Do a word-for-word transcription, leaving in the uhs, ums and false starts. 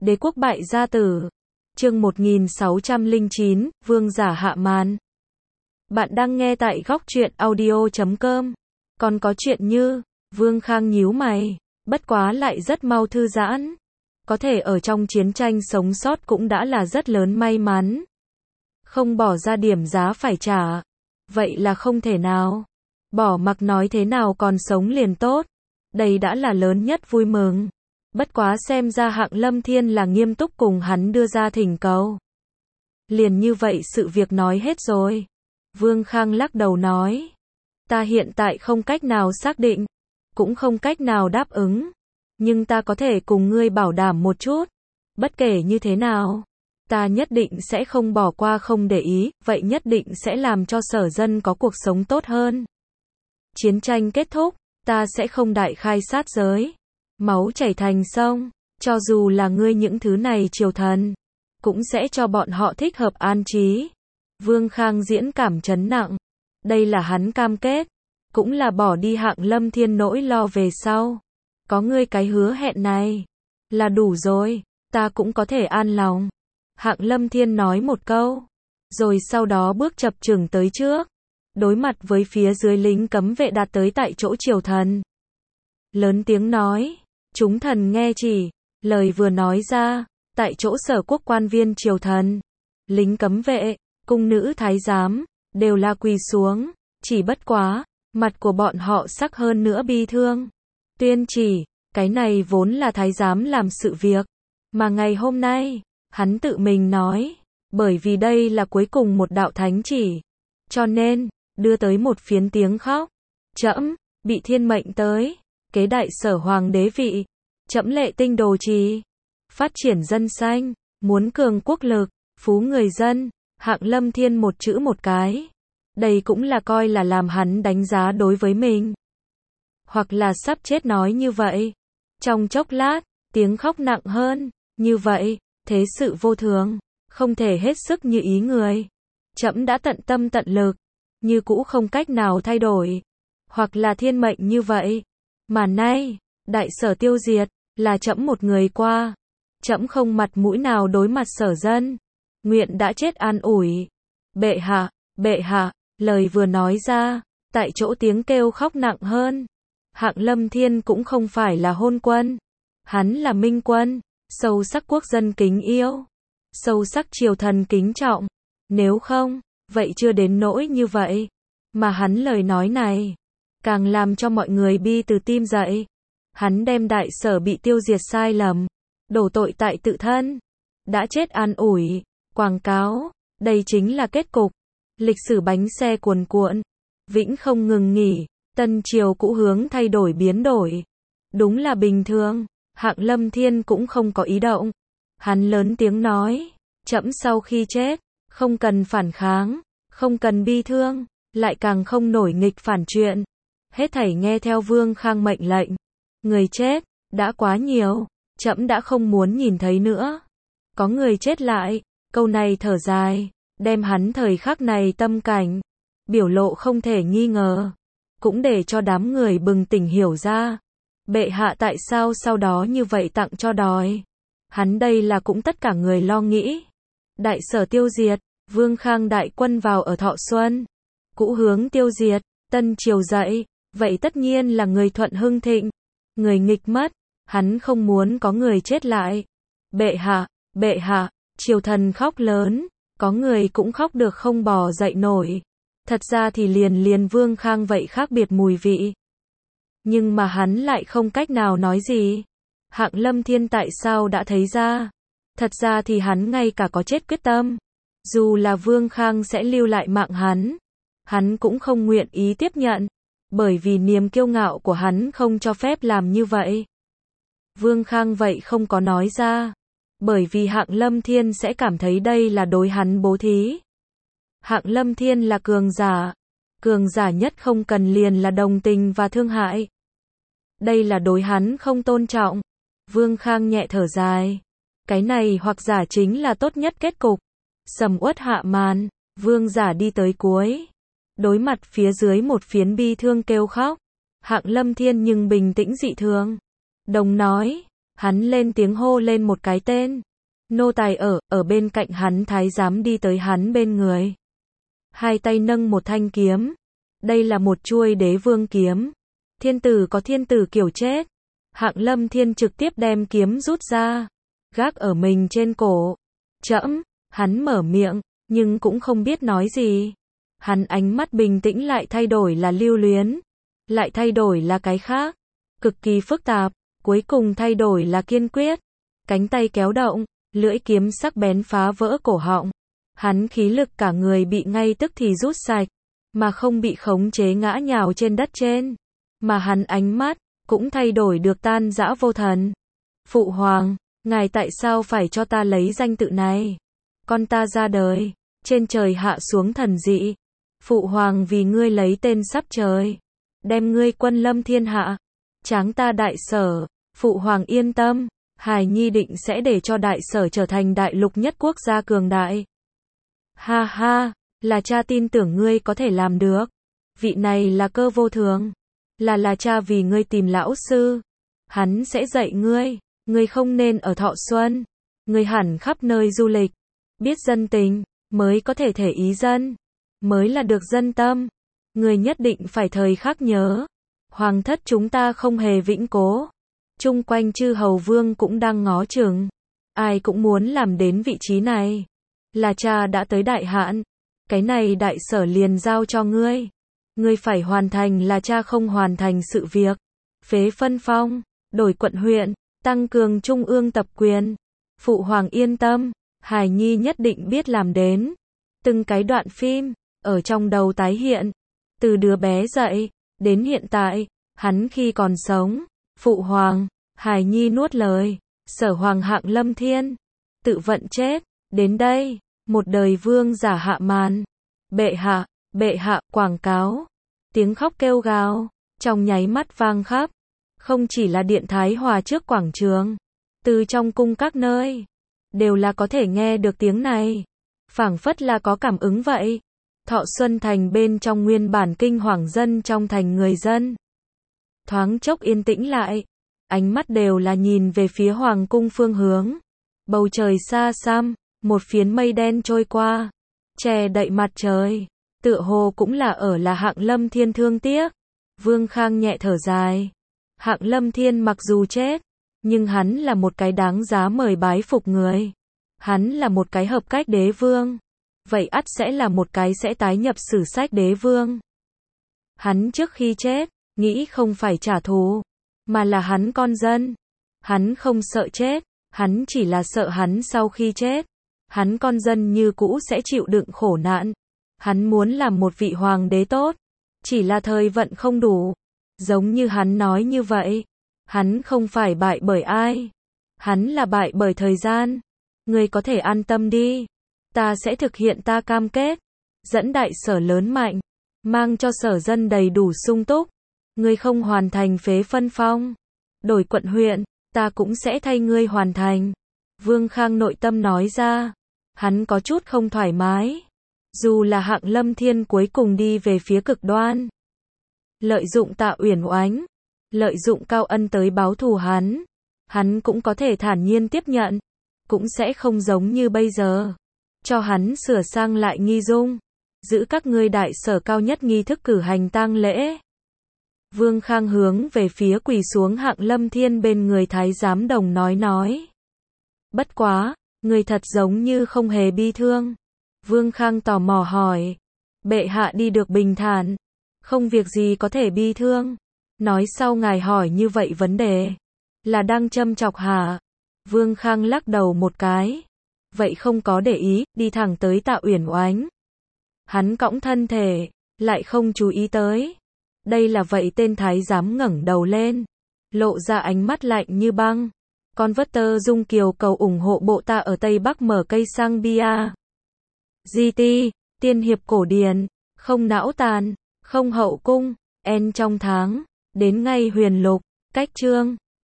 Đế quốc bại gia tử. Chương một nghìn sáu trăm lẻ chín, vương giả hạ màn. Bạn đang nghe tại góc truyện audio chấm com. Còn có chuyện như, Vương Khang nhíu mày, bất quá lại rất mau thư giãn. Có thể ở trong chiến tranh sống sót cũng đã là rất lớn may mắn. Không bỏ ra điểm giá phải trả. Vậy là không thể nào. Bỏ mặc nói thế nào còn sống liền tốt. Đây đã là lớn nhất vui mừng. Bất quá xem ra Hạng Lâm Thiên là nghiêm túc cùng hắn đưa ra thỉnh cầu. Liền như vậy sự việc nói hết rồi. Vương Khang lắc đầu nói. Ta hiện tại không cách nào xác định. Cũng không cách nào đáp ứng. Nhưng ta có thể cùng ngươi bảo đảm một chút. Bất kể như thế nào. Ta nhất định sẽ không bỏ qua không để ý. Vậy nhất định sẽ làm cho sở dân có cuộc sống tốt hơn. Chiến tranh kết thúc. Ta sẽ không đại khai sát giới. Máu chảy thành sông. Cho dù là ngươi những thứ này triều thần. Cũng sẽ cho bọn họ thích hợp an trí. Vương Khang diễn cảm chấn nặng. Đây là hắn cam kết. Cũng là bỏ đi Hạng Lâm Thiên nỗi lo về sau. Có ngươi cái hứa hẹn này. Là đủ rồi. Ta cũng có thể an lòng. Hạng Lâm Thiên nói một câu. Rồi sau đó bước chập chững tới trước. Đối mặt với phía dưới lính cấm vệ đạt tới tại chỗ triều thần. Lớn tiếng nói. Chúng thần nghe chỉ. Lời vừa nói ra. Tại chỗ sở quốc quan viên triều thần. Lính cấm vệ. Cung nữ thái giám. Đều là quỳ xuống. Chỉ bất quá. Mặt của bọn họ sắc hơn nữa bi thương. Tuyên chỉ. Cái này vốn là thái giám làm sự việc. Mà ngày hôm nay. Hắn tự mình nói. Bởi vì đây là cuối cùng một đạo thánh chỉ. Cho nên. Đưa tới một phiến tiếng khóc. Trẫm bị thiên mệnh tới. Kế đại sở hoàng đế vị. Trẫm lệ tinh đồ trì. Phát triển dân xanh. Muốn cường quốc lực. Phú người dân. Hạng Lâm Thiên một chữ một cái. Đây cũng là coi là làm hắn đánh giá đối với mình. Hoặc là sắp chết nói như vậy. Trong chốc lát. Tiếng khóc nặng hơn. Như vậy. Thế sự vô thường. Không thể hết sức như ý người. Trẫm đã tận tâm tận lực. Như cũ không cách nào thay đổi. Hoặc là thiên mệnh như vậy. Mà nay. Đại sở tiêu diệt. Là trẫm một người qua. Trẫm không mặt mũi nào đối mặt sở dân. Nguyện đã chết an ủi. Bệ hạ, bệ hạ. Lời vừa nói ra. Tại chỗ tiếng kêu khóc nặng hơn. Hạng Lâm Thiên cũng không phải là hôn quân. Hắn là minh quân. Sâu sắc quốc dân kính yêu. Sâu sắc triều thần kính trọng. Nếu không, vậy chưa đến nỗi như vậy. Mà hắn lời nói này. Càng làm cho mọi người bi từ tim dậy. Hắn đem đại sở bị tiêu diệt sai lầm. Đổ tội tại tự thân. Đã chết an ủi. Quảng cáo. Đây chính là kết cục. Lịch sử bánh xe cuồn cuộn. Vĩnh không ngừng nghỉ. Tân triều cũ hướng thay đổi biến đổi. Đúng là bình thường. Hạng Lâm Thiên cũng không có ý động. Hắn lớn tiếng nói. Trẫm sau khi chết. Không cần phản kháng. Không cần bi thương. Lại càng không nổi nghịch phản chuyện. Hết thảy nghe theo Vương Khang mệnh lệnh. Người chết. Đã quá nhiều. Trẫm đã không muốn nhìn thấy nữa. Có người chết lại. Câu này thở dài. Đem hắn thời khắc này tâm cảnh. Biểu lộ không thể nghi ngờ. Cũng để cho đám người bừng tỉnh hiểu ra. Bệ hạ tại sao sau đó như vậy tặng cho đòi. Hắn đây là cũng tất cả người lo nghĩ. Đại sở tiêu diệt. Vương Khang đại quân vào ở Thọ Xuân. Cũ hướng tiêu diệt. Tân triều dậy. Vậy tất nhiên là người thuận hưng thịnh. Người nghịch mất. Hắn không muốn có người chết lại. Bệ hạ, bệ hạ. Triều thần khóc lớn. Có người cũng khóc được không bò dậy nổi. Thật ra thì liền liền Vương Khang vậy khác biệt mùi vị. Nhưng mà hắn lại không cách nào nói gì. Hạng Lâm Thiên tại sao đã thấy ra. Thật ra thì hắn ngay cả có chết quyết tâm. Dù là Vương Khang sẽ lưu lại mạng hắn. Hắn cũng không nguyện ý tiếp nhận. Bởi vì niềm kiêu ngạo của hắn không cho phép làm như vậy. Vương Khang vậy không có nói ra. Bởi vì Hạng Lâm Thiên sẽ cảm thấy đây là đối hắn bố thí. Hạng Lâm Thiên là cường giả. Cường giả nhất không cần liền là đồng tình và thương hại. Đây là đối hắn không tôn trọng. Vương Khang nhẹ thở dài. Cái này hoặc giả chính là tốt nhất kết cục. Sầm uất hạ màn. Vương giả đi tới cuối. Đối mặt phía dưới một phiến bi thương kêu khóc. Hạng Lâm Thiên nhưng bình tĩnh dị thường. Đồng nói. Hắn lên tiếng hô lên một cái tên. Nô tài ở, ở bên cạnh hắn thái giám đi tới hắn bên người. Hai tay nâng một thanh kiếm. Đây là một chuôi đế vương kiếm. Thiên tử có thiên tử kiểu chết. Hạng Lâm Thiên trực tiếp đem kiếm rút ra. Gác ở mình trên cổ. Trẫm, hắn mở miệng, nhưng cũng không biết nói gì. Hắn ánh mắt bình tĩnh lại thay đổi là lưu luyến. Lại thay đổi là cái khác. Cực kỳ phức tạp. Cuối cùng thay đổi là kiên quyết. Cánh tay kéo động. Lưỡi kiếm sắc bén phá vỡ cổ họng. Hắn khí lực cả người bị ngay tức thì rút sạch. Mà không bị khống chế ngã nhào trên đất trên. Mà hắn ánh mắt cũng thay đổi được tan rã vô thần. Phụ hoàng, ngài tại sao phải cho ta lấy danh tự này? Con ta ra đời, trên trời hạ xuống thần dị. Phụ hoàng vì ngươi lấy tên sắp trời. Đem ngươi quân lâm thiên hạ. Tráng ta đại sở. Phụ hoàng yên tâm. Hài Nhi định sẽ để cho đại sở trở thành đại lục nhất quốc gia cường đại. Ha ha, là cha tin tưởng ngươi có thể làm được. Vị này là cơ vô thường. Là là cha vì ngươi tìm lão sư. Hắn sẽ dạy ngươi. Ngươi không nên ở thọ xuân. Ngươi hẳn khắp nơi du lịch. Biết dân tình, mới có thể thể ý dân. Mới là được dân tâm. Ngươi nhất định phải thời khắc nhớ. Hoàng thất chúng ta không hề vĩnh cố. Chung quanh chư hầu vương cũng đang ngó chừng. Ai cũng muốn làm đến vị trí này. Là cha đã tới đại hạn. Cái này đại sở liền giao cho ngươi. Ngươi phải hoàn thành là cha không hoàn thành sự việc. Phế phân phong, đổi quận huyện, tăng cường trung ương tập quyền. Phụ hoàng yên tâm, Hài Nhi nhất định biết làm đến. Từng cái đoạn phim, ở trong đầu tái hiện. Từ đứa bé dậy, đến hiện tại, hắn khi còn sống. Phụ hoàng, Hài Nhi nuốt lời. Sở hoàng Hạng Lâm Thiên. Tự vận chết, đến đây, một đời vương giả hạ màn. Bệ hạ, bệ hạ, quảng cáo. Tiếng khóc kêu gào, trong nháy mắt vang khắp. Không chỉ là điện Thái Hòa trước quảng trường. Từ trong cung các nơi. Đều là có thể nghe được tiếng này. Phảng phất là có cảm ứng vậy. Thọ Xuân Thành bên trong nguyên bản kinh hoàng dân trong thành người dân. Thoáng chốc yên tĩnh lại. Ánh mắt đều là nhìn về phía hoàng cung phương hướng. Bầu trời xa xăm, một phiến mây đen trôi qua. Che đậy mặt trời. Tựa hồ cũng là ở là Hạng Lâm Thiên thương tiếc. Vương Khang nhẹ thở dài. Hạng Lâm Thiên mặc dù chết, nhưng hắn là một cái đáng giá mời bái phục người. Hắn là một cái hợp cách đế vương. Vậy ắt sẽ là một cái sẽ tái nhập sử sách đế vương. Hắn trước khi chết, nghĩ không phải trả thù, mà là hắn con dân. Hắn không sợ chết, hắn chỉ là sợ hắn sau khi chết. Hắn con dân như cũ sẽ chịu đựng khổ nạn. Hắn muốn làm một vị hoàng đế tốt, chỉ là thời vận không đủ. Giống như hắn nói như vậy, hắn không phải bại bởi ai, hắn là bại bởi thời gian. Ngươi có thể an tâm đi, ta sẽ thực hiện ta cam kết, dẫn đại sở lớn mạnh, mang cho sở dân đầy đủ sung túc. Ngươi không hoàn thành phế phân phong, đổi quận huyện, ta cũng sẽ thay ngươi hoàn thành. Vương Khang nội tâm nói ra, hắn có chút không thoải mái. Dù là Hạng Lâm Thiên cuối cùng đi về phía cực đoan. Lợi dụng Tạ Uyển Oánh, lợi dụng Cao Ân tới báo thù hắn. Hắn cũng có thể thản nhiên tiếp nhận. Cũng sẽ không giống như bây giờ. Cho hắn sửa sang lại nghi dung. Giữ các ngươi đại sở cao nhất nghi thức cử hành tang lễ. Vương Khang hướng về phía quỳ xuống Hạng Lâm Thiên bên người thái giám đồng nói nói. Bất quá, người thật giống như không hề bi thương. Vương Khang tò mò hỏi. Bệ hạ đi được bình thản. Không việc gì có thể bi thương. Nói sau ngài hỏi như vậy vấn đề. Là đang châm chọc hả? Vương Khang lắc đầu một cái. Vậy không có để ý, đi thẳng tới Tạ Uyển Oánh. Hắn cõng thân thể, lại không chú ý tới. Đây là vậy tên thái giám ngẩng đầu lên. Lộ ra ánh mắt lạnh như băng. Con vất tơ Dung Kiều cầu ủng hộ bộ ta ở Tây Bắc mở cây sang bia. giê tê, tiên hiệp cổ điển, không não tàn, không hậu cung, en trong tháng, đến ngay huyền lục, cách chương.